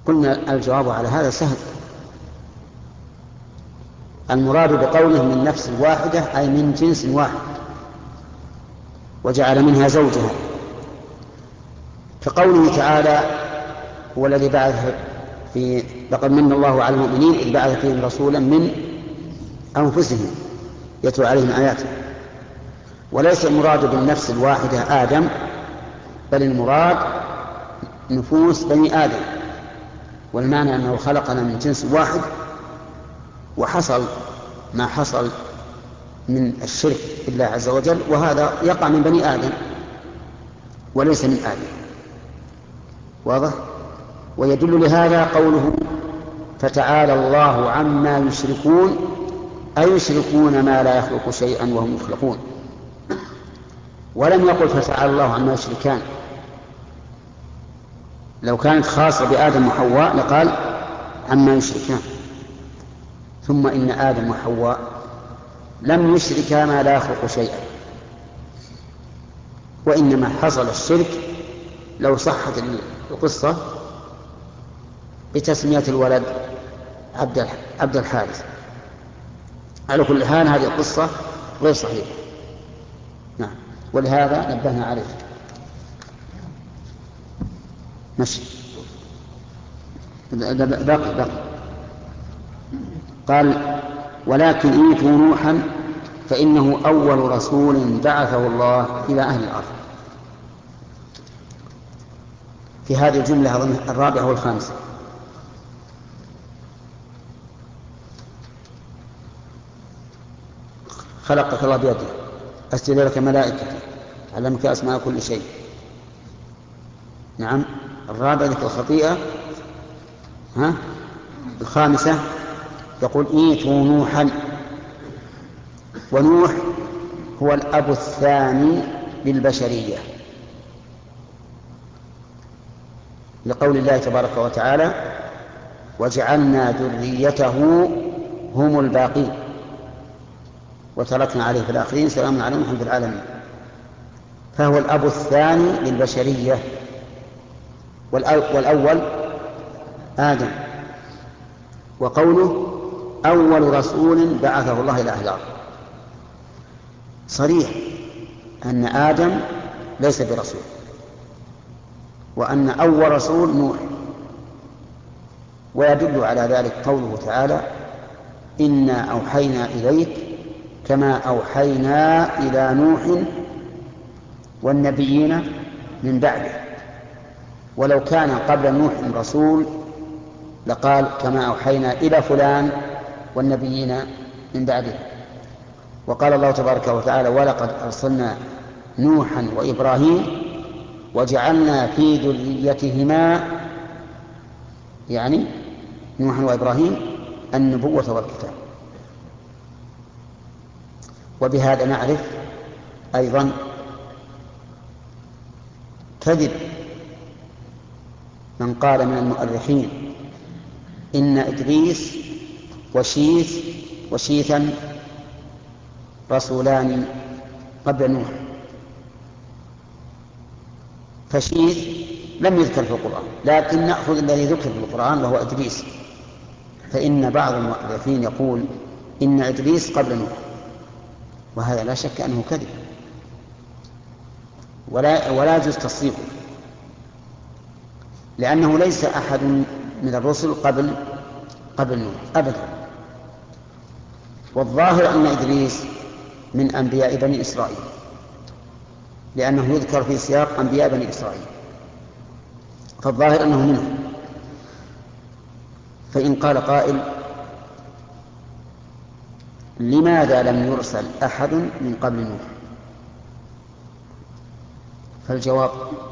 قلنا الجواب على هذا سهل. المراد بقوله من نفس واحدة أي من جنس واحد، وجعل منها زوجها، كقوله تعالى: هو الذي بعث لقد من الله على المؤمنين إذ بعث فيهم رسولا من أنفسهم يتلو عليهم آياته. وليس المراد بالنفس الواحدة آدم، بل المراد نفوس بني آدم، والمعنى أنه خلقنا من جنس واحد، وحصل ما حصل من الشرك بالله عز وجل، وهذا يقع من بني آدم وليس من آدم. واضح؟ ويدل لهذا قوله: فتعالى الله عما يشركون، أي يشركون ما لا يخلق شيئا وهم يخلقون. ولم يقل فتعالى الله عما يشركان. لو كانت خاصة بآدم وحواء لقال عما يشركان. ثم إن آدم وحواء لم يشركا ما لا يخلق شيئا، وإنما حصل الشرك لو صحت القصة بتسمية الولد عبد الحارث. على كل حال هذه القصة غير صحيحة. نعم، ولهذا نبهنا عليه. ماشي، باقي. قال: ولكن إيتوا نوحا فإنه أول رسول بعثه الله إلى أهل الأرض. في هذه الجملة أظن الرابعة والخامسة. خلقك الله بيده، أسجد لك ملائكته، علمك أسماء كل شيء. نعم، الرابعة ذكر الخطيئة. الخامسة يقول: إيتوا نوحا. ونوح هو الأب الثاني للبشرية، لقول الله تبارك وتعالى: وجعلنا ذريته هم الباقين وتركنا عليه في الآخرين سلام على نوح في العالمين. فهو الأب الثاني للبشرية، والأول آدم. وقوله: أول رسول بعثه الله إلى أهل الأرض، صريح أن آدم ليس برسول، وأن أول رسول نوح. ويدل على ذلك قوله تعالى: إنا أوحينا إليك كما أوحينا إلى نوح والنبيين من بعده. ولو كان قبل نوح رسول لقال: كما أوحينا إلى فلان والنبيين من بعده. وقال الله تبارك وتعالى: ولقد أرسلنا نوحا وإبراهيم وجعلنا في ذريتهما، يعني نوح وإبراهيم، النبوة والكتاب. وبهذا نعرف أيضا كذب من قال من المؤرخين إن إدريس وشيثا رسولان قبل نوح. فشيث لم يذكر في القرآن، لكن نأخذ الذي ذكر في القرآن وهو إدريس، فإن بعض المؤرخين يقول إن إدريس قبل نوح، وهذا لا شك أنه كذب ولا يجوز تصديقه، لأنه ليس أحد من الرسل قبل نوح أبدا. والظاهر أن إدريس من أنبياء بني إسرائيل، لأنه يذكر في سياق أنبياء بني إسرائيل، فالظاهر أنه منهم. فإن قال قائل: لماذا لم يرسل أحد من قبل نوح؟ فالجواب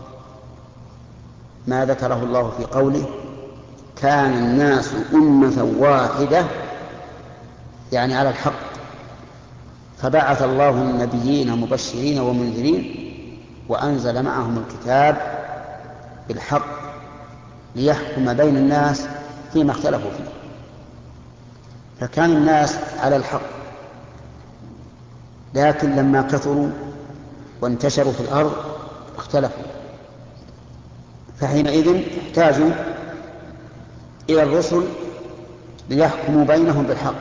ما ذكره الله في قوله: كان الناس أمة واحدة، يعني على الحق، فبعث الله النبيين مبشرين ومنذرين وأنزل معهم الكتاب بالحق ليحكم بين الناس فيما اختلفوا فيه. فكان الناس على الحق، لكن لما كثروا وانتشروا في الأرض اختلفوا، فحينئذ احتاجوا إلى الرسل ليحكموا بينهم بالحق.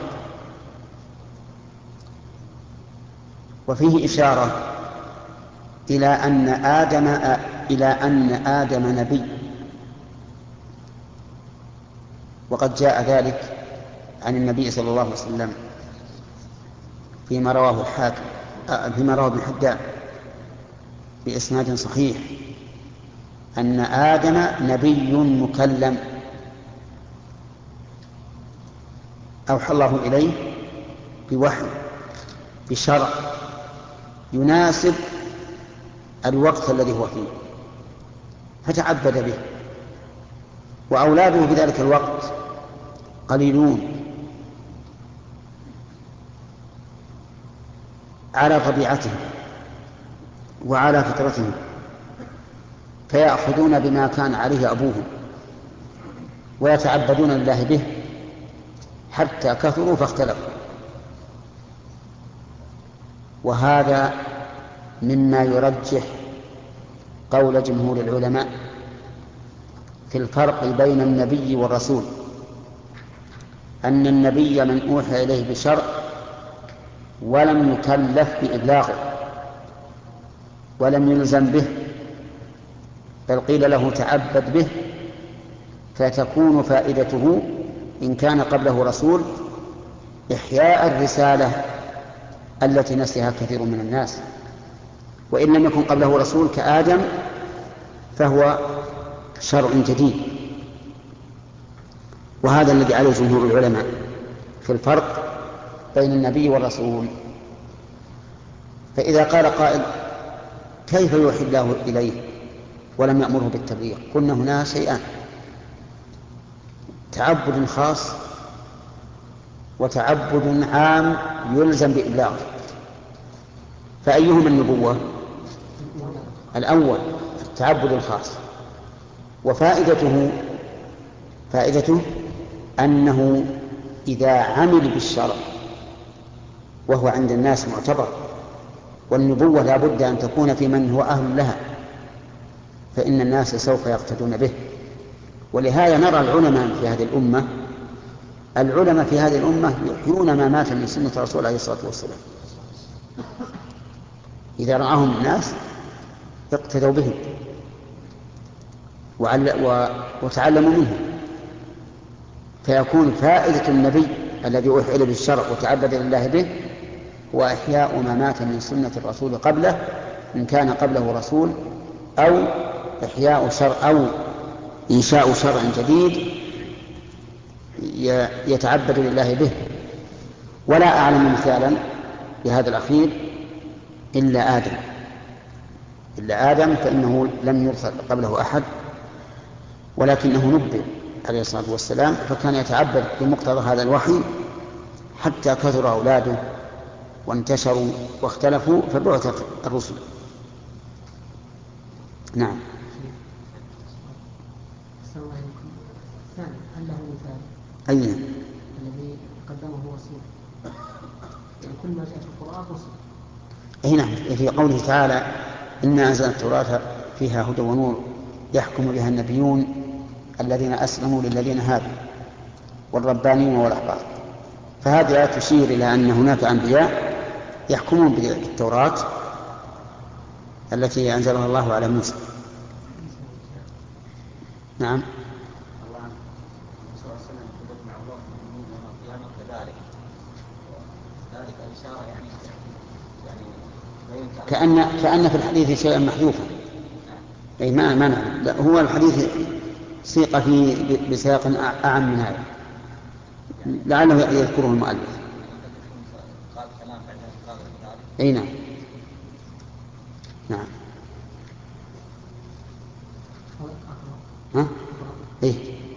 وفيه إشارة إلى أن آدم نبي، وقد جاء ذلك عن النبي صلى الله عليه وسلم فيما رواه الحاكم فيما رواه ابن حبان بإسناد صحيح أن آدم نبي مكلم أوحى الله إليه بوحي بشرع يناسب الوقت الذي هو فيه فتعبد به، وأولاده في ذلك الوقت قليلون على طبيعتهم وعلى فطرتهم، فيأخذون بما كان عليه أبوهم ويتعبدون لله به حتى كثروا فاختلفوا. وهذا مما يرجح قول جمهور العلماء في الفرق بين النبي والرسول، أن النبي من أوحي إليه بشرع ولم يكلف بإبلاغه ولم يلزم به، بل قيل له تعبد به، فتكون فائدته إن كان قبله رسول إحياء الرسالة التي نسيها كثير من الناس، وإن لم يكن قبله رسول كآدم فهو شرع جديد. وهذا الذي عليه جمهور العلماء في الفرق بين النبي والرسول. فإذا قال قائل كيف يوحي الله إليه ولم يأمره بالتبليغ؟ قلنا هنا شيئان: تعبد خاص وتعبد عام يلزم بإبلاغه. فأيهما النبوة؟ الأول التعبد الخاص، فائدته أنه إذا عمل بالشرع وهو عند الناس معتبر، والنبوة لا بد أن تكون في من هو أهل لها، فإن الناس سوف يقتدون به. ولهذا نرى العلماء في هذه الأمة يحيون ما مات من سنة الرسول عليه الصلاة والسلام. إذا رآهم الناس اقتدوا بهم وتعلموا منه، فيكون فائدة النبي الذي أوحي إليه بالشرع وتعبد لله به وإحياء ما مات من سنة الرسول قبله إن كان قبله رسول، أو إحياء شرع أو إنشاء شرع جديد يتعبد لله به. ولا أعلم مثالا لهذا الأخير إلا آدم، فإنه لم يرسل قبله أحد، ولكنه نبئ عليه الصلاة والسلام، فكان يتعبد بمقتضى هذا الوحي حتى كثر أولاده وانتشروا واختلفوا فبعث الرسل. نعم. هل له مثال؟ أي الذي قدمه رسول، يعني كل ما جاء في القرآن رسل. أي نعم، في قوله تعالى: إنا أنزلنا التوراة فيها هدى ونور يحكم بها النبيون الذين أسلموا للذين هادوا والربانيون والأحبار. فهذه لا تشير إلى أن هناك أنبياء يحكمون بالتوراة التي أنزلها الله على موسى. نعم. كأن في الحديث شيئا محذوفا. أي ما نعلم. لا، هو الحديث سيق فيه بسياق أعم من هذا، لعله يذكره المؤلف. أي نعم. نعم. ها؟ إيه؟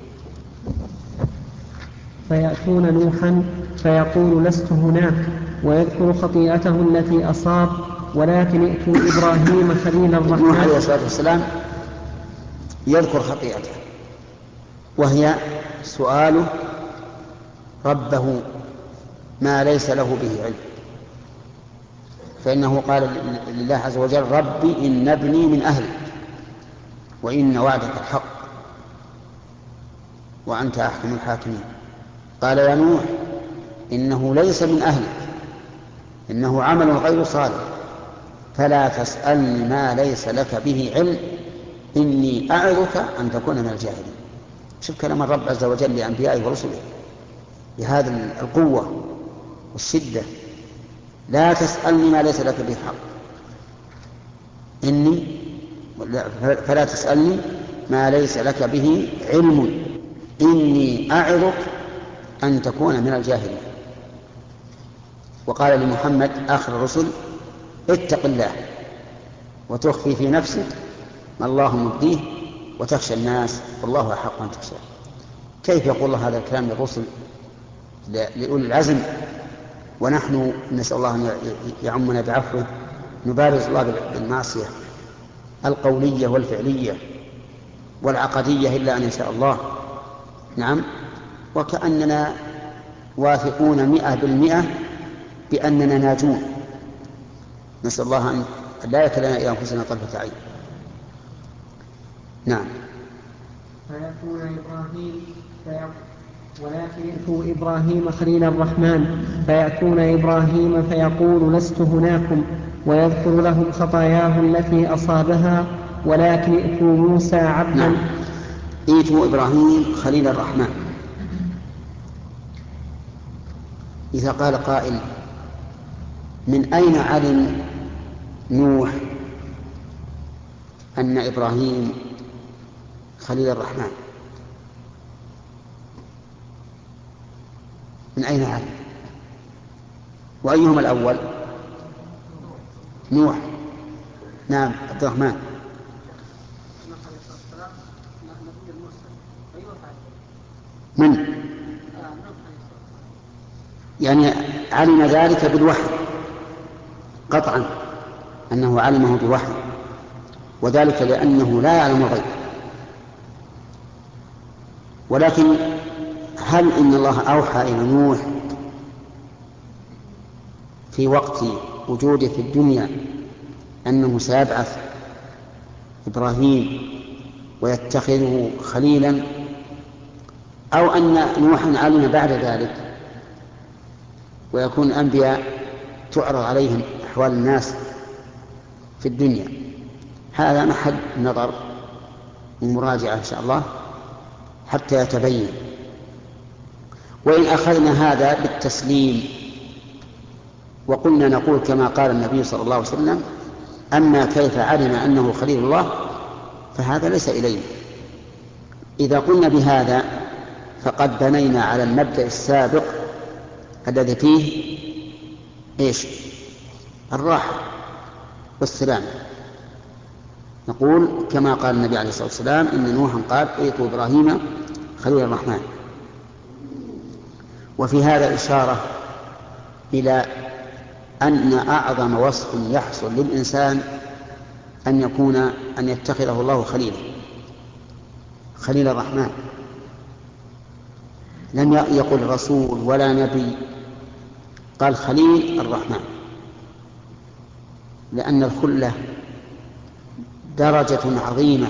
فيأتون نوحا فيقول لست هناك، ويذكر خطيئته التي أصاب، ولكن ائتوا إبراهيم خليل الرحمن. نوح عليه الصلاة والسلام يذكر خطيئته، وهي سؤاله ربه ما ليس له به علم، فإنه قال لله عز وجل: ربي إن ابني من أهلي وإن وعدك الحق. وأنت أحكم الحاكمين. قال يا نوح إنه ليس من أهلك إنه عمل غير صالح فلا تسألني ما ليس لك به علم إني أعظك أن تكون من الجاهلين. شوف كلام الرب عز وجل لأنبيائه ورسله بهذه القوة والشدة. لا تسألني ما ليس لك به حق فلا تسألني ما ليس لك به علم إني أعظك أن تكون من الجاهلين. وقال لمحمد آخر الرسل اتق الله وتخفي في نفسك ما الله مبديه وتخشى الناس والله أحق أن تخشى. كيف يقول الله هذا الكلام للرسل لأولي العزم ونحن نسأل الله أن يعمنا بعفوه نبارز الله بالمعصية القولية والفعلية والعقدية إلا أن يشاء الله. نعم، وكأننا واثقون 100% بأننا ناجون. نسأل الله أن لا يكلنا إلى أنفسنا طرفة عين. نعم. فيكون إبراهيم ولكن ائتوا إبراهيم خليل الرحمن فيأتون إبراهيم فيقول لست هناكم ويذكر لهم خطاياه التي أصابها ولكن ائتوا موسى عبدا. نعم. ائتوا إبراهيم خليل الرحمن. إذا قال قائل من أين علم نوح أن إبراهيم خليل الرحمن؟ من أين علم؟ وأيهما الأول؟ نوح. نعم عبد الرحمن. من؟ يعني علم ذلك بالوحي قطعا أنه علمه بوحي وذلك لأنه لا يعلم الغيب. ولكن هل إن الله أوحى إلى نوح في وقت وجوده في الدنيا أنه سيبعث إبراهيم ويتخذه خليلا أو أن نوحا علم بعد ذلك ويكون الأنبياء تعرض عليهم أحوال الناس في الدنيا؟ هذا محل نظر ومراجعة إن شاء الله حتى يتبين. وإن أخذنا هذا بالتسليم وقلنا نقول كما قال النبي صلى الله عليه وسلم أما كيف علم أنه خليل الله فهذا ليس إلينا. إذا قلنا بهذا فقد بنينا على المبدأ السابق الذي فيه إيش؟ الراحة والسلام. نقول كما قال النبي عليه الصلاة والسلام إن نوحا قال ائتوا إبراهيم خليل الرحمن. وفي هذا إشارة إلى أن أعظم وصف يحصل للإنسان أن يتخذه الله خليلا خليل الرحمن. لم يقل رسول ولا نبي، قال خليل الرحمن، لأن الخلة درجة عظيمة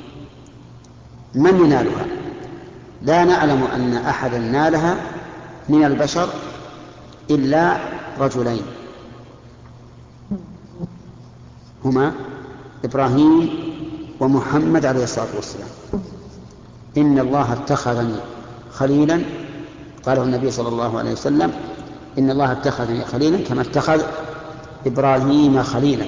من ينالها؟ لا نعلم أن أحدا نالها من البشر إلا رجلين هما إبراهيم ومحمد عليه الصلاة والسلام. إن الله اتخذني خليلا، قاله النبي صلى الله عليه وسلم إن الله اتخذني خليلا كما اتخذ إبراهيم خليلا.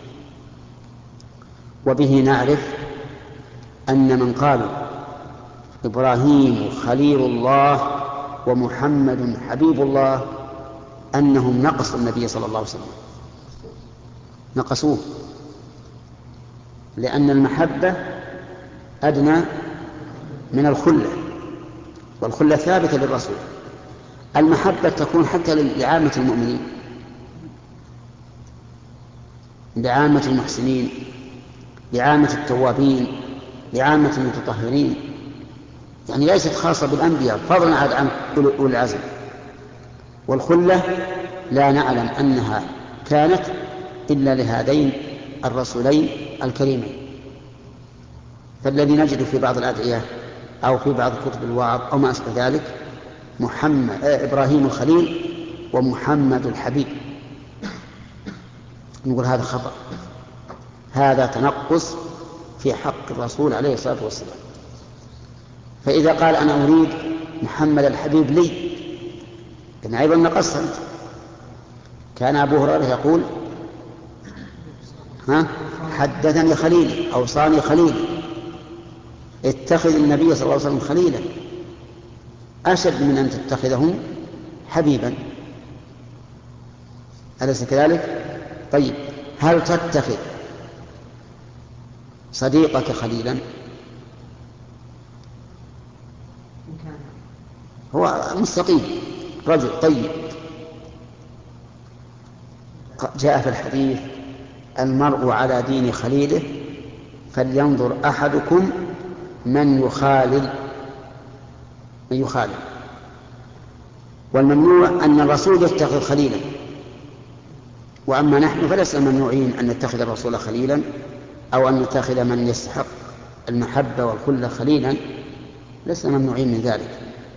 وبه نعرف أن من قالوا إبراهيم خليل الله ومحمد حبيب الله أنهم نقصوا النبي صلى الله عليه وسلم، نقصوه، لأن المحبة أدنى من الخلة، والخلة ثابتة للرسول. المحبة تكون حتى لعامة المؤمنين، لعامة المحسنين، لعامة التوابين، لعامة المتطهرين، يعني ليست خاصة بالأنبياء فضلا عن أولي العزم. والخلة لا نعلم أنها كانت إلا لهذين الرسولين الكريمين. فالذي نجد في بعض الأدعية أو في بعض كتب الوعظ أو ما أشبه ذلك إبراهيم الخليل ومحمد الحبيب، نقول هذا خطأ، هذا تنقص في حق الرسول عليه الصلاة والسلام. فإذا قال أنا أريد محمد الحبيب لي، إن أيضا نقصت. كان أبو هريرة يقول حدثني خليلي، أوصاني خليلي، اتخذ النبي صلى الله عليه وسلم خليلا أشد من أن تتخذه حبيبا، أليس كذلك؟ طيب، هل تتخذ صديقك خليلا؟ هو مستقيم، رجل طيب. جاء في الحديث المرء على دين خليله فلينظر أحدكم من يخالل. والممنوع أن الرسول يتخذ خليلا، وأما نحن فلسنا ممنوعين أن نتخذ الرسول خليلا أو أن نتخذ من يستحق المحبة والخلة خليلا، لسنا ممنوعين من ذلك.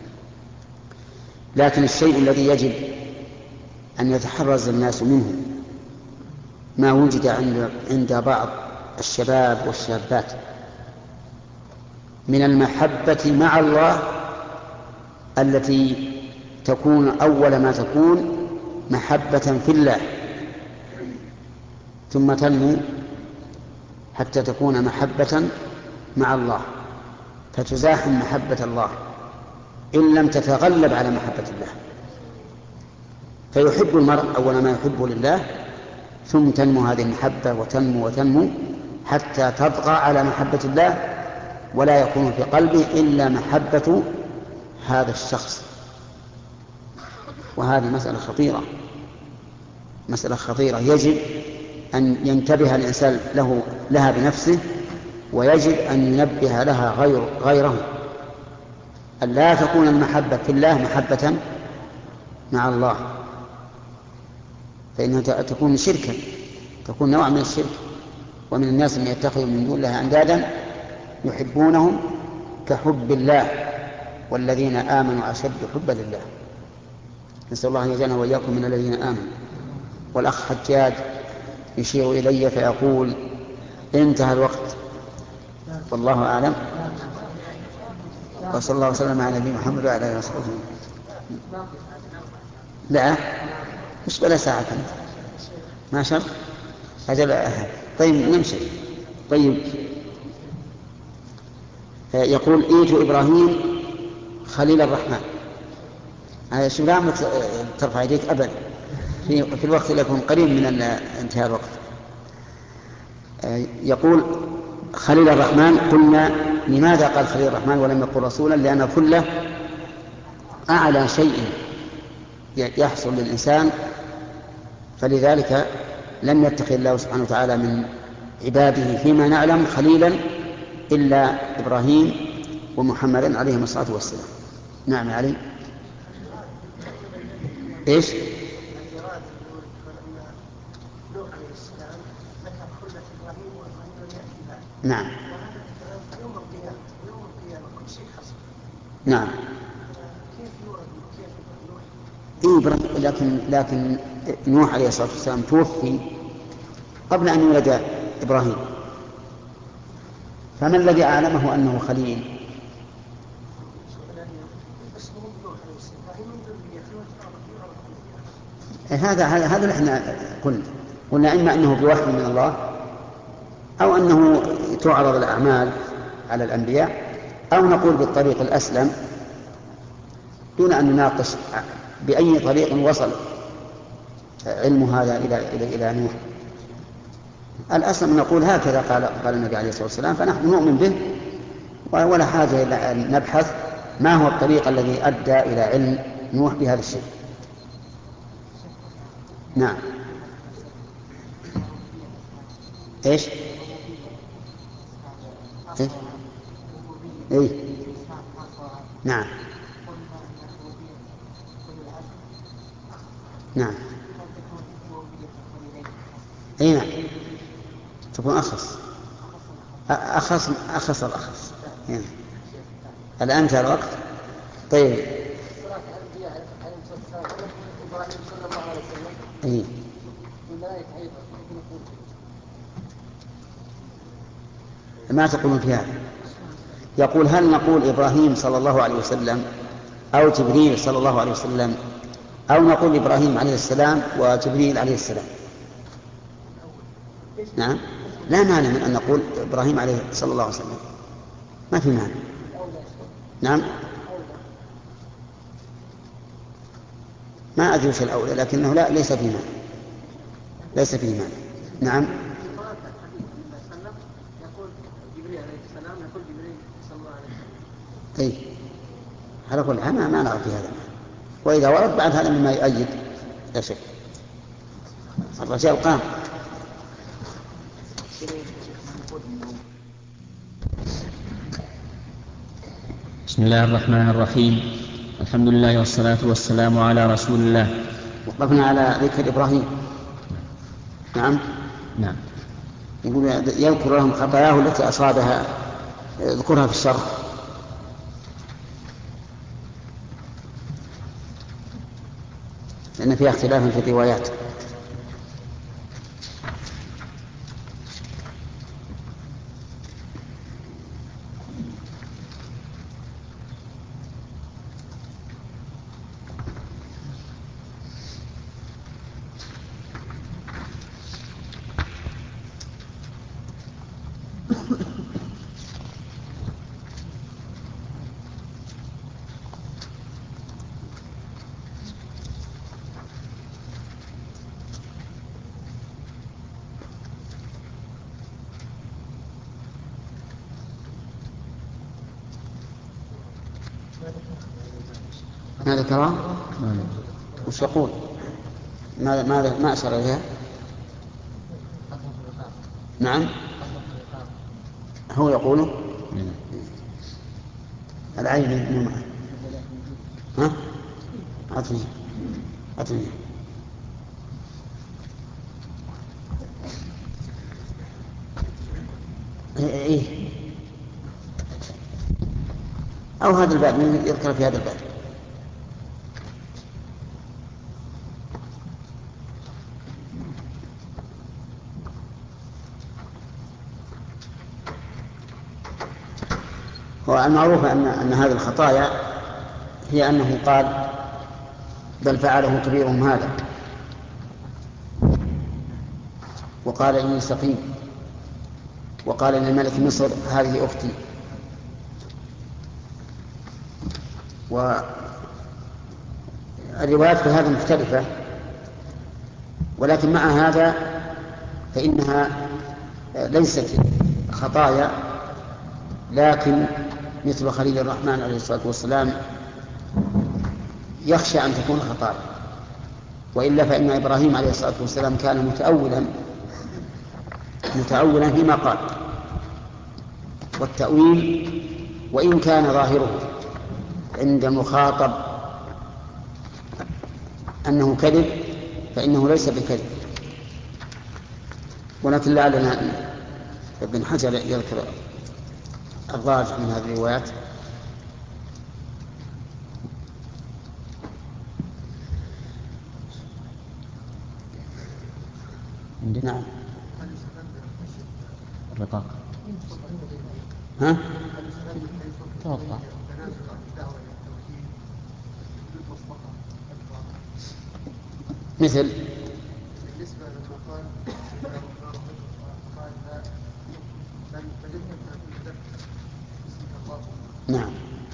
لكن الشيء الذي يجب أن يتحرز الناس منه ما وجد عند بعض الشباب والشابات من المحبة مع الله التي تكون أول ما تكون محبة في الله، ثم تنمو حتى تكون محبة مع الله، فتزاحم محبة الله إن لم تتغلب على محبة الله. فيحب المرء أول ما يحبه لله، ثم تنمو هذه المحبة وتنمو حتى تطغى على محبة الله، ولا يكون في قلبه إلا محبة هذا الشخص. وهذه مسألة خطيرة يجب أن ينتبه الإنسان لها بنفسه، ويجب أن ينبه لها غيره، أن لا تكون المحبة في الله محبة مع الله، فإنها تكون شركا، تكون نوع من الشرك. ومن الناس من يتخذ من دون الله أندادا يحبونهم كحب الله والذين آمنوا أشد حبا لله. نسأل الله أن يجعلنا وإياكم من الذين آمنوا. والأخ حجاج يشير إلي فيقول انتهى الوقت، والله أعلم، وصلى الله وسلم على نبينا محمد وعلى آله وصحبه. لا مش بلا ساعة كانت ما شر أجل. طيب نمشي. طيب يقول ايتوا إبراهيم خليل الرحمن. شو لا ترفع يديك أبدا في الوقت اللي يكون قريب من انتهاء الوقت. يقول خليل الرحمن. قلنا لماذا قال خليل الرحمن ولم يقل رسولا؟ لأن الخلة أعلى شيء يحصل للإنسان، فلذلك لم يتخذ الله سبحانه وتعالى من عباده فيما نعلم خليلا إلا إبراهيم ومحمدا عليهم الصلاة والسلام. نعم علي. إيش؟ نعم نعم. لكن نوح عليه الصلاة والسلام توفي قبل أن يولد إبراهيم، فما الذي أعلمه أنه خليل؟ هذا نحن قلنا إما أنه بوحي من الله، أو أنه تعرض الأعمال على الأنبياء، أو نقول بالطريق الأسلم دون أن نناقش بأي طريق وصل علم هذا إلى نوح. الأسلم نقول هكذا قال النبي عليه الصلاة والسلام، فنحن نؤمن به ولا حاجة إلى أن نبحث ما هو الطريق الذي أدى إلى علم نوح بهذا الشيء. نعم. إيش؟ إيه؟ نعم نعم. أي نعم، تكون أخص الأخص يعني. الآن انتهى الوقت. طيب. إيه؟ ما تقولون في هذا؟ يقول هل نقول إبراهيم صلى الله عليه وسلم أو جبريل صلى الله عليه وسلم، أو نقول إبراهيم عليه السلام وجبريل عليه السلام؟ نعم، لا مانع من أن نقول إبراهيم عليه صلى الله عليه وسلم، ما في مانع. نعم، ما أدري وش الأولى، لكنه لا، ليس فيه مانع، ليس فيه مانع. نعم. يقول جبريل عليه السلام يقول جبريل صلى الله عليه وسلم. أي على كل حال ما نرى في هذا، وإذا ورد بعد هذا مما يؤيد لا شك. الرجال قام. بسم الله الرحمن الرحيم. الحمد لله والصلاة والسلام على رسول الله. وقفنا على ذكر إبراهيم. نعم. نعم. يقول يذكر لهم خطاياه التي أصابها، يذكرها في الشرح. لأن فيها اختلاف في الروايات. ماذا ترى؟ وش يقول؟ ماذا ما أشار إليها؟ نعم، هو يقوله العين مو معه. ها؟ أعطني. إيه؟ أو هذا الباب يذكر في هذا الباب. هو المعروف أن هذه الخطايا هي أنه قال بل فعله كبيرهم هذا، وقال إني سقيم، وقال للملك مصر هذه أختي. والروايات في هذا مختلفة، ولكن مع هذا فإنها ليست خطايا، لكن مثل خليل الرحمن عليه الصلاة والسلام يخشى أن تكون خطايا، وإلا فإن إبراهيم عليه الصلاة والسلام كان متأولا فيما قال، والتأويل وإن كان ظاهره عند المخاطب أنه كذب فإنه ليس بكذب. ولكن لعلنا ابن حجر يذكر الراجح من هذه الروايات. نعم. الرقاق. ها؟ توقع. مثل نعم.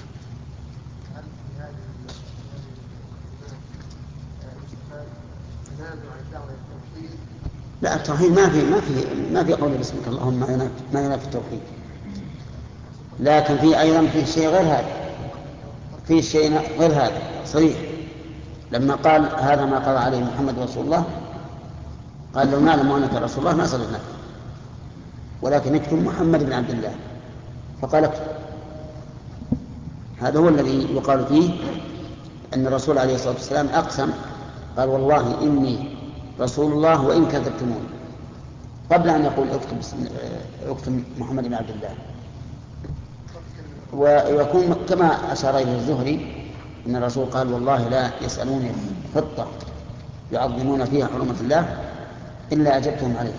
لا، التوحيد ما في قول باسمك اللهم ما ينافي التوحيد، لكن في شيء غير هذا، في شيء غير هذا صحيح. لما قال هذا ما قضى عليه محمد رسول الله، قال لو نعلم أنك رسول الله ما صدقناك، ولكن اكتب محمد بن عبد الله، فقال اكتب. هذا هو الذي يقال فيه أن الرسول عليه الصلاة والسلام أقسم، قال والله إني رسول الله وإن كذبتموني، قبل أن يقول اكتب محمد بن عبد الله. ويكون كما أشار إليه الزهري إن الرسول قال والله لا يسألوني خطة يعظمون فيها حرمة الله إلا أجبتهم عليه،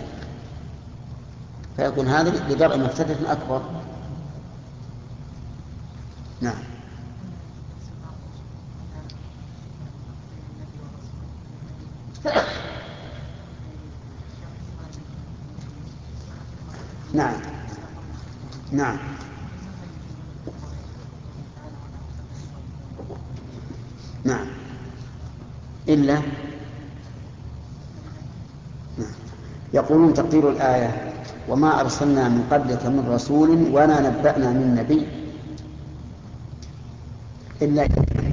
فيكون هذا لدرء مفسدة أكبر. نعم. نعم. نعم. نعم. إلا نعم. يقولون تقدير الآية وما أرسلنا من قبلك من رسول ولا نبأنا من نبي إلا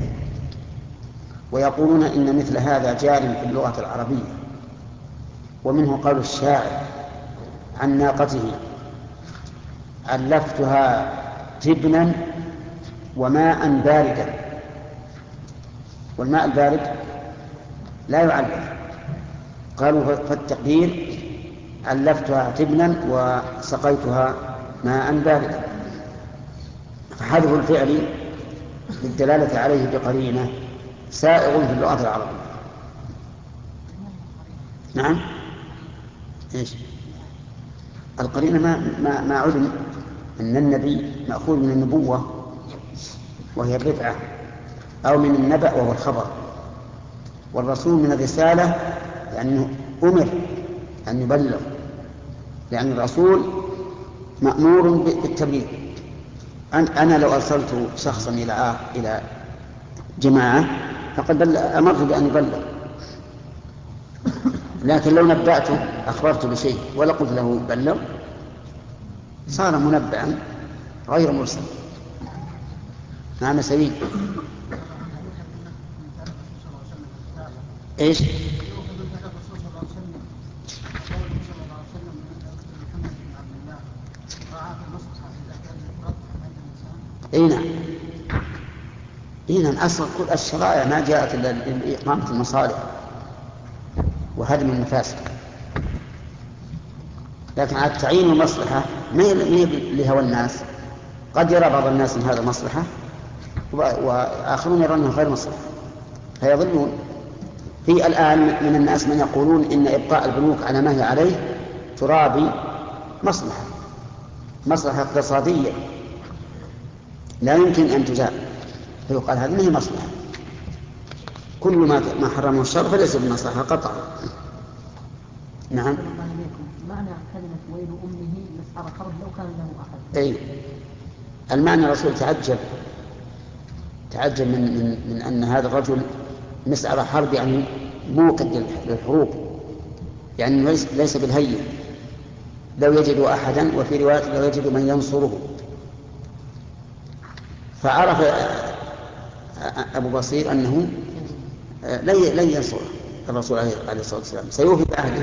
ويقولون إن مثل هذا جار في اللغة العربية، ومنه قول الشاعر عن ناقته علفتها جبنا وماء باردا، والماء البارد لا يعلف، قالوا فالتقدير علفتها تبنا وسقيتها ماء باردا، فحذف الفعل للدلالة عليه بقرينة سائغ في اللغة العربية. نعم. إيش القرينة؟ ما علم أن النبي مأخوذ من النبوة وهي الرفعة، أو من النبأ وهو الخبر، والرسول من الرسالة لأنه أمر أن يبلغ، لأن الرسول مأمور بالتبليغ. أنا لو أرسلت شخصا إلى جماعة فقد أمرت بأن يبلغ، لكن لو نبأته أخبرت بشيء ولا قلت له بلغ صار منبئا غير مرسل. نعم سليم. إيش؟ إيه نعم. أصل كل الشرائع ما جاءت إلا لإقامة المصالح وهدم المفاسد، لكن على التعيين المصلحة ما هي لهوى الناس. قد يرى بعض الناس أن هذا مصلحة وآخرون يرونه غير مصلحة فيضلون. في الآن من الناس من يقولون إن إبقاء البنوك على ما هي عليه ترابي مصلحة اقتصادية لا يمكن أن تزال، فيقال هذه ما هي مصلحة. كل ما حرمه الشرع فليس بمصلحة قطعا. نعم. معنى كلمة ويل أمه مسعر حرب لو كان له أحد. أي المعنى الرسول تعجب من أن هذا الرجل مسعر حرب، يعني موقد للحروب، يعني ليس بالهين، لو يجد أحدا، وفي رواية لو يجد من ينصره. فعرف أبو بصير أنه لن ينصر الرسول عليه الصلاة والسلام، سيوفي بعهده.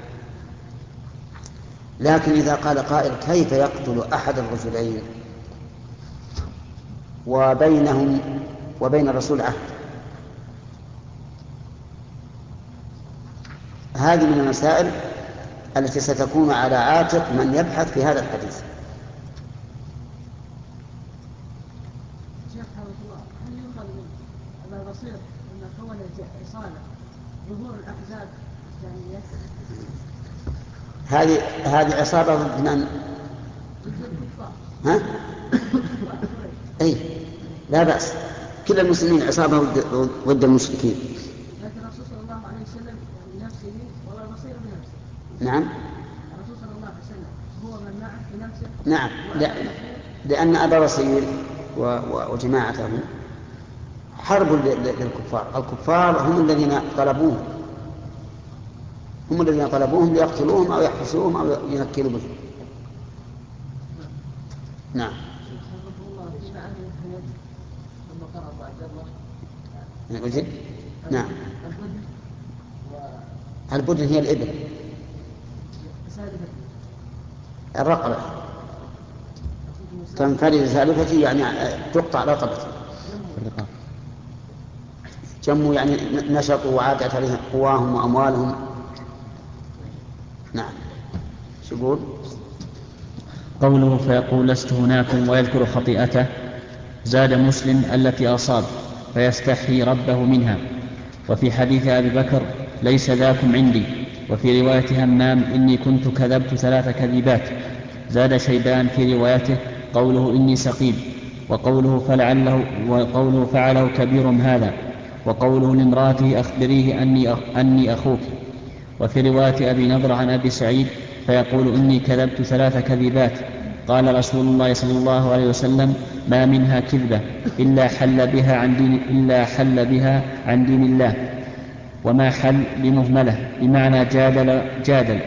لكن إذا قال قائل كيف يقتل أحد الرجلين وبينهم وبين الرسول عهد؟ هذه من المسائل التي ستكون على عاتق من يبحث في هذا الحديث. شيخ حفظ الله، هل يؤخذ من أبا بصير أن كون إصالة ظهور الأحزاب الإسلامية؟ هذه عصابة ضد من؟ ها؟ أي لا بأس، كل المسلمين عصابة ضد المشركين. لكن الرسول صلى الله عليه وسلم بنفسه وأبا بصير بنفسه. نعم. الرسول صلى الله عليه وسلم هو من معه بنفسه. نعم. لأن أبا بصير وجماعته حرب للكفار. الكفار هم الذين طلبوهم ليقتلوهم أو يحبسوهم أو ينكلوا بهم. نعم. نعم. البدن هي الإبل، الرقبة تنفرد سالفتي يعني تقطع رقبتي. جموا يعني نشطوا وعادت عليهم قواهم وأموالهم. نعم. شو يقول؟ قوله فيقول لست هناكم ويذكر خطيئته. زاد مسلم التي أصاب فيستحي ربه منها. وفي حديث أبي بكر ليس ذاكم عندي. وفي رواية همام إني كنت كذبت 3 كذبات. زاد شيبان في روايته قوله إني سقيم، وقوله فعله كبيرهم هذا، وقوله لامرأته أخبريه أني أخوك. وفي رواية أبي نضر عن أبي سعيد فيقول إني كذبت 3 كذبات. قال رسول الله صلى الله عليه وسلم ما منها كذبة إلا حل بها عن دين الله. وما حل بمهملة بمعنى جادل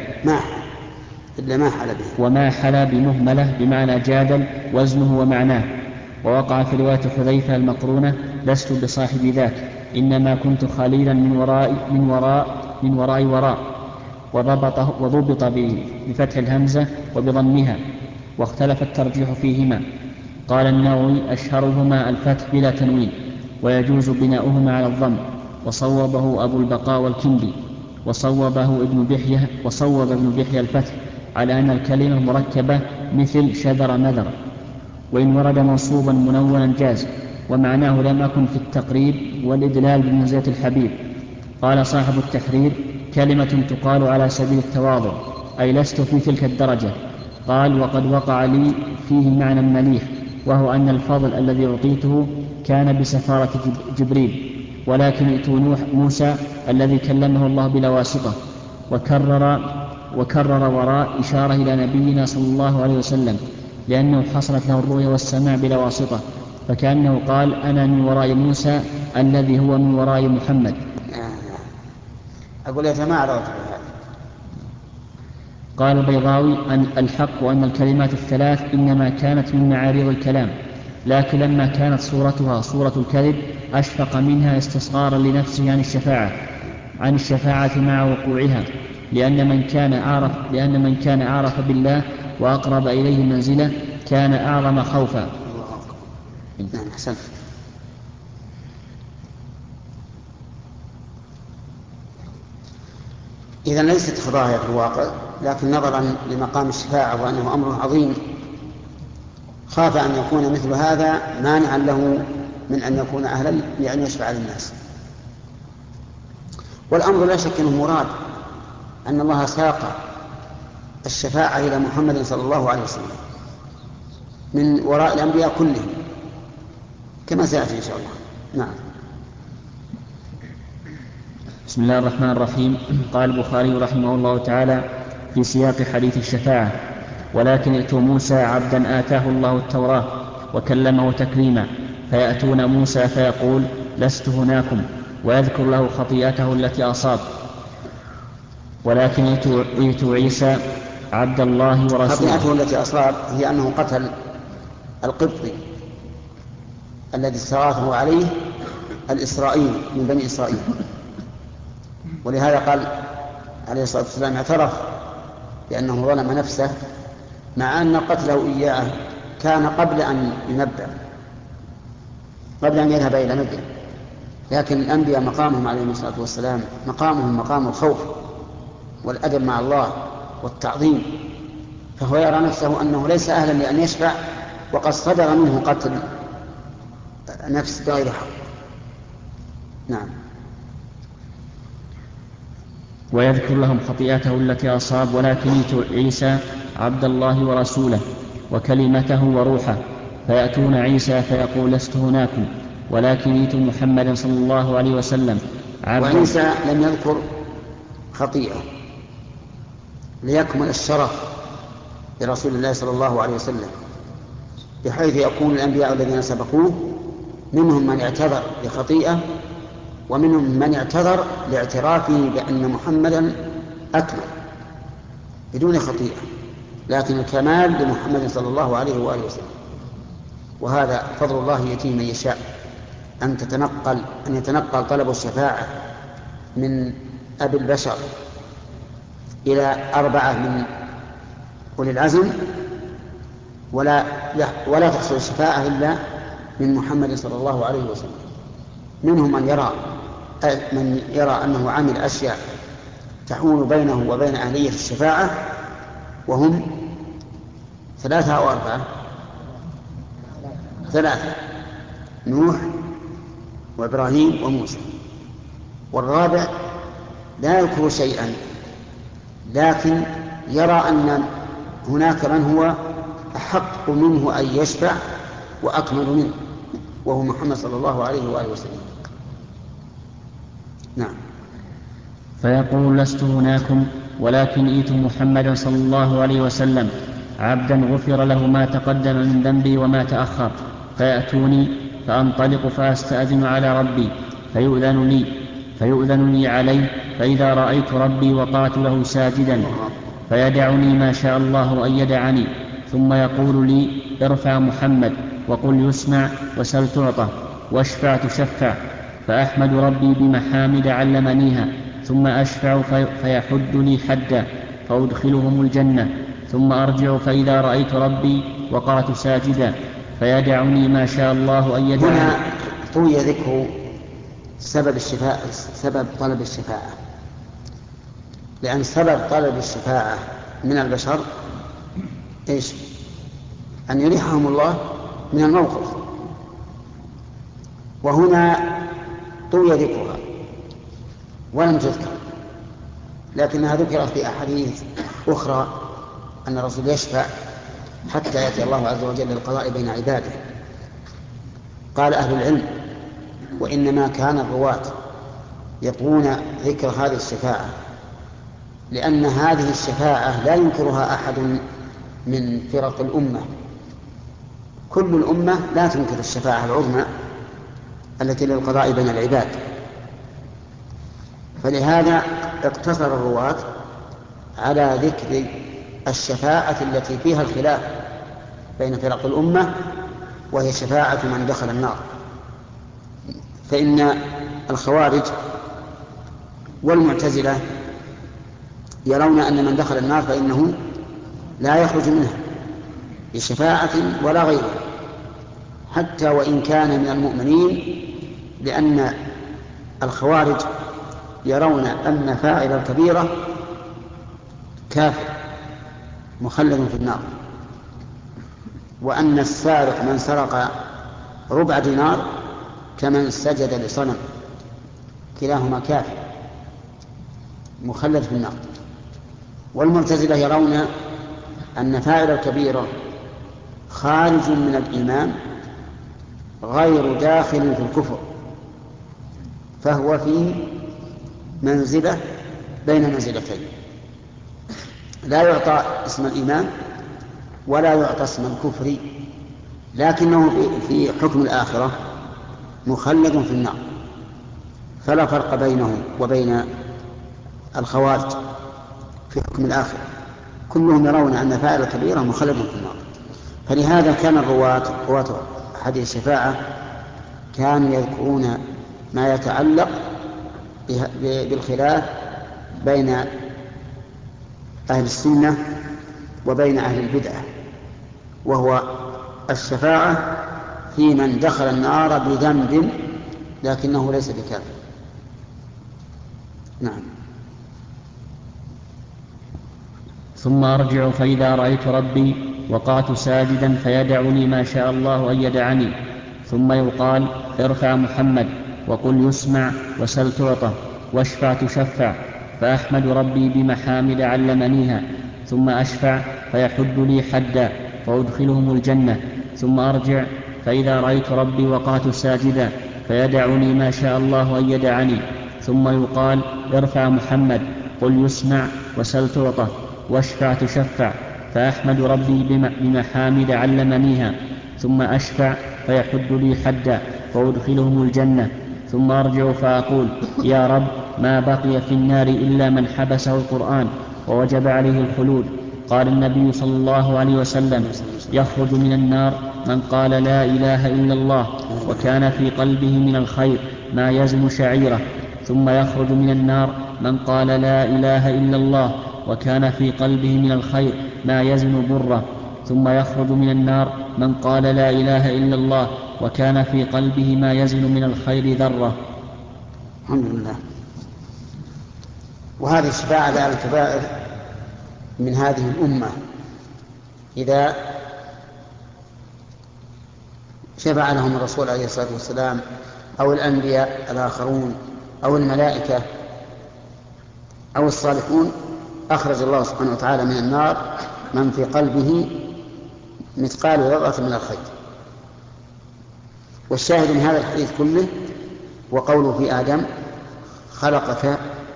وما حل بمهملة بمعنى جادل وزنه ومعناه. ووقع في رواية حذيفة المقرونة لست بصاحب ذاك إنما كنت خليلا من وراء وضبط بفتح الهمزة وبضمها، واختلف الترجيح فيهما. قال النووي أشهرهما الفتح بلا تنوين، ويجوز بناؤهما على الضم، وصوبه أبو البقاء والكندي، وصوب ابن بحية الفتح على أن الكلمة مركبة مثل شذر مذر، وإن ورد منصوبا منونا جاز، ومعناه لم أكن في التقريب والإدلال بمنزلة الحبيب. قال صاحب التحرير كلمة تقال على سبيل التواضع، أي لست في تلك الدرجة. قال وقد وقع لي فيه معنى مليح، وهو أن الفضل الذي أعطيته كان بسفارة جبريل، ولكن ائتوا موسى الذي كلمه الله بلا واسطة. وكرر وراء إشارة إلى نبينا صلى الله عليه وسلم، لأنه حصلت له الرؤيا والسماع بلا واسطة، فكأنه قال أنا من وراء موسى الذي هو من وراء محمد. أقول يا جماعة قال البيضاوي أن الحق أن الكلمات الثلاث إنما كانت من معارض الكلام، لكن لما كانت صورتها صورة الكذب أشفق منها استصغارا لنفسه عن الشفاعة مع وقوعها، لأن من كان أعرف بالله وأقرب إليه منزلة كان أعظم خوفا. نعم أحسنت. إذن ليست خضايا في الواقع، لكن نظرا لمقام الشفاعة وأنه أمر عظيم خاف أن يكون مثل هذا مانعا له من أن يكون أهلا لأن يشفع للناس. والأمر لا شك أنه مراد أن الله ساق الشفاعة إلى محمد صلى الله عليه وسلم من وراء الأنبياء كلهم كما سيأتي إن شاء الله. نعم. بسم الله الرحمن الرحيم. قال البخاري رحمه الله تعالى في سياق حديث الشفاعة ولكن ائتوا موسى عبدا آتاه الله التوراة وكلمه تكليما، فيأتون موسى فيقول لست هناكم ويذكر له خطيئته التي أصاب. ولكن ائتوا عيسى عبد الله ورسوله. خطيئته التي أصاب هي أنه قتل القبطي الذي استغاثه عليه الإسرائيلي من بني إسرائيل، ولهذا قال عليه الصلاة والسلام اعترف بأنه ظلم نفسه، مع أن قتله إياه كان قبل أن يذهب إلى مدين. لكن الأنبياء مقامهم عليه الصلاة والسلام مقام الخوف والأدب مع الله والتعظيم، فهو يرى نفسه أنه ليس أهلا لأن يشفع، وقد صدر منه قتل نفس بغير حق. نعم. ويذكر لهم خطيئته التي أصاب ولكن ائتوا عيسى عبد الله ورسوله وكلمته وروحه، فيأتون عيسى فيقول لست هناكم ولكن ائتوا محمدا صلى الله عليه وسلم. وعيسى لم يذكر خطيئة ليكمل الشرف لرسول الله صلى الله عليه وسلم، بحيث يكون الأنبياء الذين سبقوه منهم من اعتذر لخطيئة ومنهم من اعتذر لاعترافه بأن محمدا أكمل بدون خطيئة، لكن الكمال لمحمد صلى الله عليه وآله وسلم. وهذا فضل الله يأتيه من يشاء، أن يتنقل طلب الشفاعة من أبي البشر إلى 4 من أولي العزم، ولا تحصل الشفاعة إلا من محمد صلى الله عليه وسلم. منهم من يرى أنه عامل أشياء تحول بينه وبين أهلية الشفاعة، وهم 3 أو 4؟ 3: نوح وإبراهيم وموسى. والرابع لا يذكر شيئا، لكن يرى أن هناك من هو أحق منه أن يشفع وأكمل منه، وهو محمد صلى الله عليه وآله وسلم. نعم. فيقول: لست هناكم، ولكن ائت محمدا صلى الله عليه وسلم، عبدا غفر له ما تقدم من ذنبي وما تأخر، فيأتوني فأنطلق فأستأذن على ربي فيؤذن لي عليه، فإذا رأيت ربي وقعت له ساجدا، فيدعني ما شاء الله أن يدعني، ثم يقول لي: ارفع محمد وقل يسمع وسل تعطى واشفع تشفع، فأحمد ربي بمحامد علمنيها، ثم أشفع فيحد لي حدا فأدخلهم الجنة، ثم أرجع فإذا رأيت ربي وقعت ساجدا، فيدعني ما شاء الله أن يدعني. هنا طوي ذكر سبب طلب الشفاعة، لأن سبب طلب الشفاعة من البشر إيش؟ أن يريحهم الله من الموقف، وهنا طوي ذكرها ولم تذكر، لكنها ذكرت في أحاديث أخرى أن الرسول يشفع حتى يأتي الله عز وجل للقضاء بين عباده. قال أهل العلم: وإنما كان الرواة يطوون ذكر هذه الشفاعة لأن هذه الشفاعة لا ينكرها أحد من فرق الأمة، كل الأمة لا تنكر الشفاعة العظمى التي للقضاء بين العباد، فلهذا اقتصر الرواة على ذكر الشفاعة التي فيها الخلاف بين فرق الأمة، وهي شفاعة من دخل النار. فإن الخوارج والمعتزلة يرون أن من دخل النار فإنه لا يخرج منها بشفاعة ولا غيرها، حتى وإن كان من المؤمنين، لأن الخوارج يرون أن فاعل الكبيرة كافر مخلد في النار، وأن السارق من سرق ربع دينار كمن سجد لصنم، كلاهما كافر مخلد في النار. والمعتزلة يرون أن فاعل الكبيرة خارج من الإيمان غير داخل في الكفر، فهو في منزلة بين منزلتين، لا يعطى اسم الإيمان ولا يعطى اسم الكفر، لكنه في حكم الآخرة مخلد في النار، فلا فرق بينه وبين الخوارج في حكم الآخرة، كلهم يرون أن فاعل الكبيرة مخلد في النار. فلهذا كان رواة حديث الشفاعة كانوا يذكرون ما يتعلق بالخلاف بين أهل السنة وبين أهل البدعة، وهو الشفاعة في من دخل النار بذنب لكنه ليس بكافر. نعم. ثم أرجع فإذا رأيت ربي وقعت ساجدا، فيدعني ما شاء الله أن يدعني، ثم يقال: ارفع محمد وقل يسمع وسل تعطى واشفع تشفع، فأحمد ربي بمحامد علمنيها، ثم أشفع فيحد لي حدا فأدخلهم الجنة، ثم أرجع فإذا رأيت ربي وقعت ساجدا، فيدعني ما شاء الله أن يدعني، ثم يقال: ارفع محمد قل يسمع وسل تعطى واشفع تشفع، فأحمد ربي بمحامد علمنيها، ثم أشفع فيحد لي حدا فأدخلهم الجنة، ثم أرجع فأقول: يا رب، ما بقي في النار إلا من حبسه القرآن ووجب عليه الخلود. قال النبي صلى الله عليه وسلم: يخرج من النار من قال لا إله إلا الله وكان في قلبه من الخير ما يزن شعيرة، ثم يخرج من النار من قال لا إله إلا الله وكان في قلبه من الخير ما يزن بره، ثم يخرج من النار من قال لا إله إلا الله وكان في قلبه ما يزن من الخير ذرة. الحمد لله. وهذه الشفاعة على الكبائر من هذه الأمة إذا شفع لهم الرسول عليه الصلاة والسلام أو الأنبياء الآخرون أو الملائكة أو الصالحون، أخرج الله سبحانه وتعالى من النار من في قلبه مثقال ذرة من الخير. والشاهد من هذا الحديث كله وقوله في آدم خلقك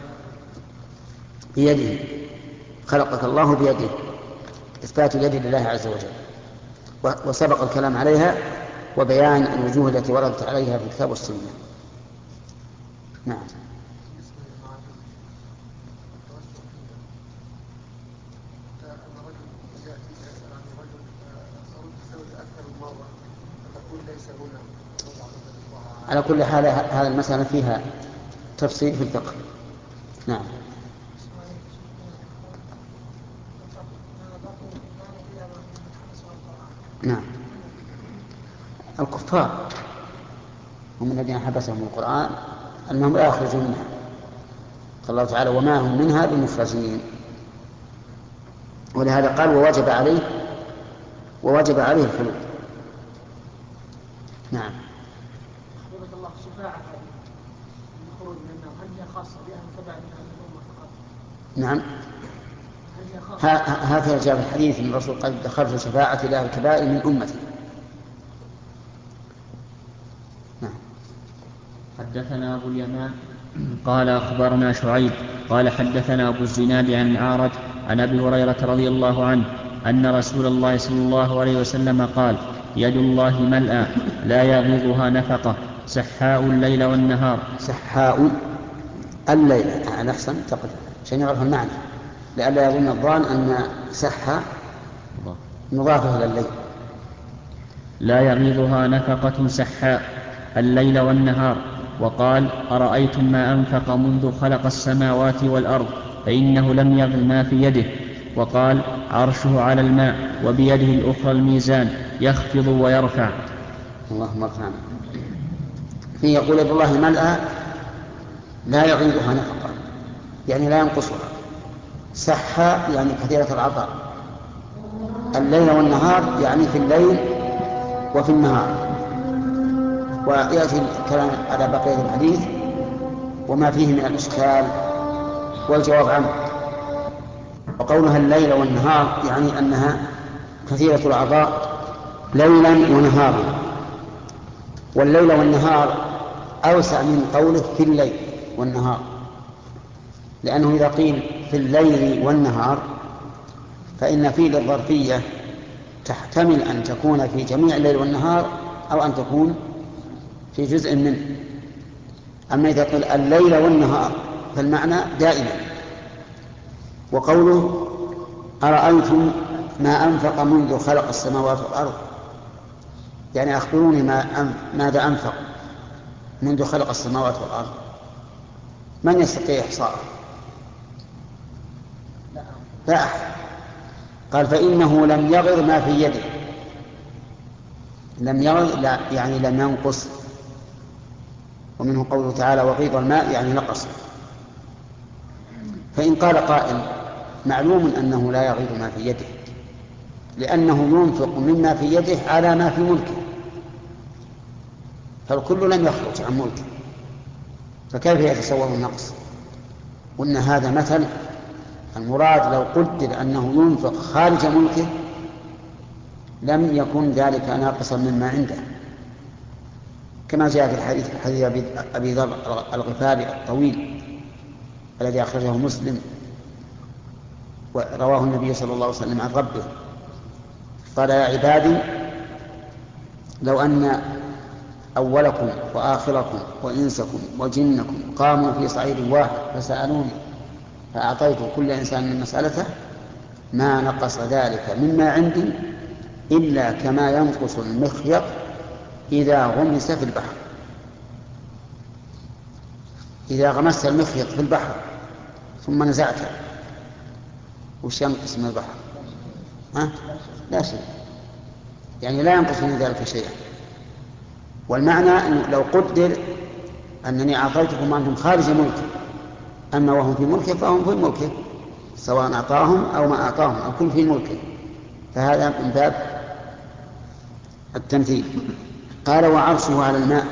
بيده، خلقك الله بيده، إثبات اليد لله عز وجل، وسبق الكلام عليها وبيان الوجوه التي وردت عليها في الكتاب والسنة. نعم. على كل حال هذا المسألة فيها تفصيل في الفقه. نعم. نعم. الكفار هم الذين حبسهم القرآن أنهم لا يخرجون منها، قال الله تعالى وما هم منها بمخرجين، ولهذا قال ووجب عليه الخلود. نعم. حفظك الله الشفاعة هذه الخروج من النار هل هي خاصة بأهل الكبائر من أهل الأمة فقط؟ نعم. هل هي خاصة؟ هكذا جاء في الحديث من الرسول قال دخلت شفاعة لأهل الكبائر من أمتي. نعم. حدثنا أبو اليمان قال أخبرنا شعيب قال حدثنا أبو الزناد عن الأعرج عن أبي هريرة رضي الله عنه أن رسول الله صلى الله عليه وسلم قال يد الله ملأى لا يغيضها نفقة سحاء الليل والنهار. سحاء الليل أنا أحسن تقل عشان يعرف المعنى، لئلا يظن الظان أن سحاء مضافة إلى الليل. لا يغيضها نفقة سحاء الليل والنهار. وقال أرأيتم ما أنفق منذ خلق السماوات والأرض فإنه لم يغل ما في يده. وقال عرشه على الماء وبيده الأخرى الميزان يخفض ويرفع. اللهم ارحمنا. في يقول يد الله ملأى لا يغيضها نفقة يعني لا ينقصها، سحاء يعني كثيرة العطاء، الليل والنهار يعني في الليل وفي النهار. ويأتي الكلام على بقية الحديث وما فيه من الإشكال والجواب عنه. وقولها الليل والنهار يعني أنها كثيرة العطاء ليلا ونهارا، والليل والنهار أوسع من قوله في الليل والنهار، لأنه إذا قيل في الليل والنهار فإن فيه الظرفية تحتمل أن تكون في جميع الليل والنهار أو أن تكون في جزء منه. أما إذا قيل الليل والنهار فالمعنى دائما. وقوله أرأيتم ما أنفق منذ خلق السماوات والأرض يعني أخبروني ماذا أنفق منذ خلق السماوات والأرض. من يستطيع إحصاءه؟ لا أحد. قال فإنه لم يغر ما في يده. لم يغر لا يعني لم ينقص. ومنه قوله تعالى وغيض الماء يعني نقص. فإن قال قائل معلوم أنه لا يغيض ما في يده لأنه ينفق مما في يده على ما في ملكه، فالكل لم يخرج عن ملكه، فكيف يتصور النقص؟ وإن هذا مثل. المراد لو قدر أنه ينفق خارج ملكه لم يكن ذلك ناقصا مما عنده، كما جاء في الحديث أبي ذر الغفاري الطويل الذي أخرجه مسلم ورواه النبي صلى الله عليه وسلم عن ربه قال يا عبادي لو أن أولكم وآخركم وإنسكم وجنكم قاموا في صعيد واحد فسألوني فأعطيت كل إنسان من مسألته ما نقص ذلك مما عندي إلا كما ينقص المخيط إذا غمس في البحر. إذا غمست المخيط في البحر ثم نزعته وش ينقص من البحر؟ لا شيء، يعني لا ينقص من ذلك شيئا. والمعنى أنه لو قدر أنني أعطيتكم وأنتم خارج ملكه، أما وهم في ملكه فهم في ملكه سواء أعطاهم أو ما أعطاهم أو كل في ملكه، فهذا من باب التمثيل. قال وعرشه على الماء،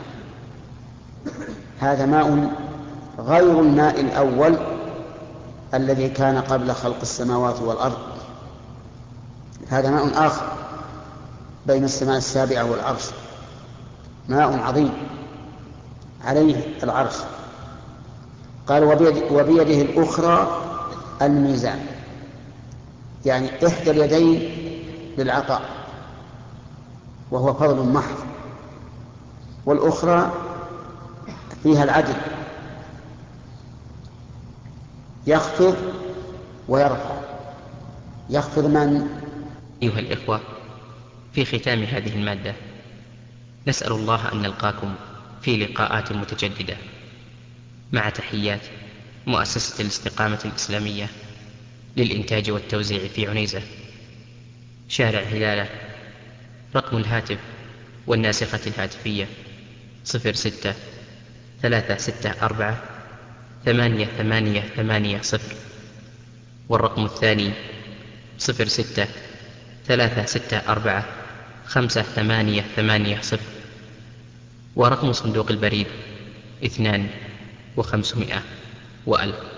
هذا ماء غير الماء الأول الذي كان قبل خلق السماوات والأرض، هذا ماء آخر بين السماء السابعة والعرش، ماء عظيم عليه العرش. قال وبيده الأخرى الميزان، يعني إحدى اليدين للعطاء وهو فضل محض، والأخرى فيها العدل، يخفض ويرفع. يخفض من؟ أيها الإخوة، في ختام هذه المادة نسأل الله أن نلقاكم في لقاءات متجددة، مع تحيات مؤسسة الاستقامة الإسلامية للإنتاج والتوزيع في عنيزة، شارع هلالة. رقم الهاتف والناسخة الهاتفية 06-364-8880، والرقم الثاني 06-364-5880، ورقم صندوق البريد 2500 و1000.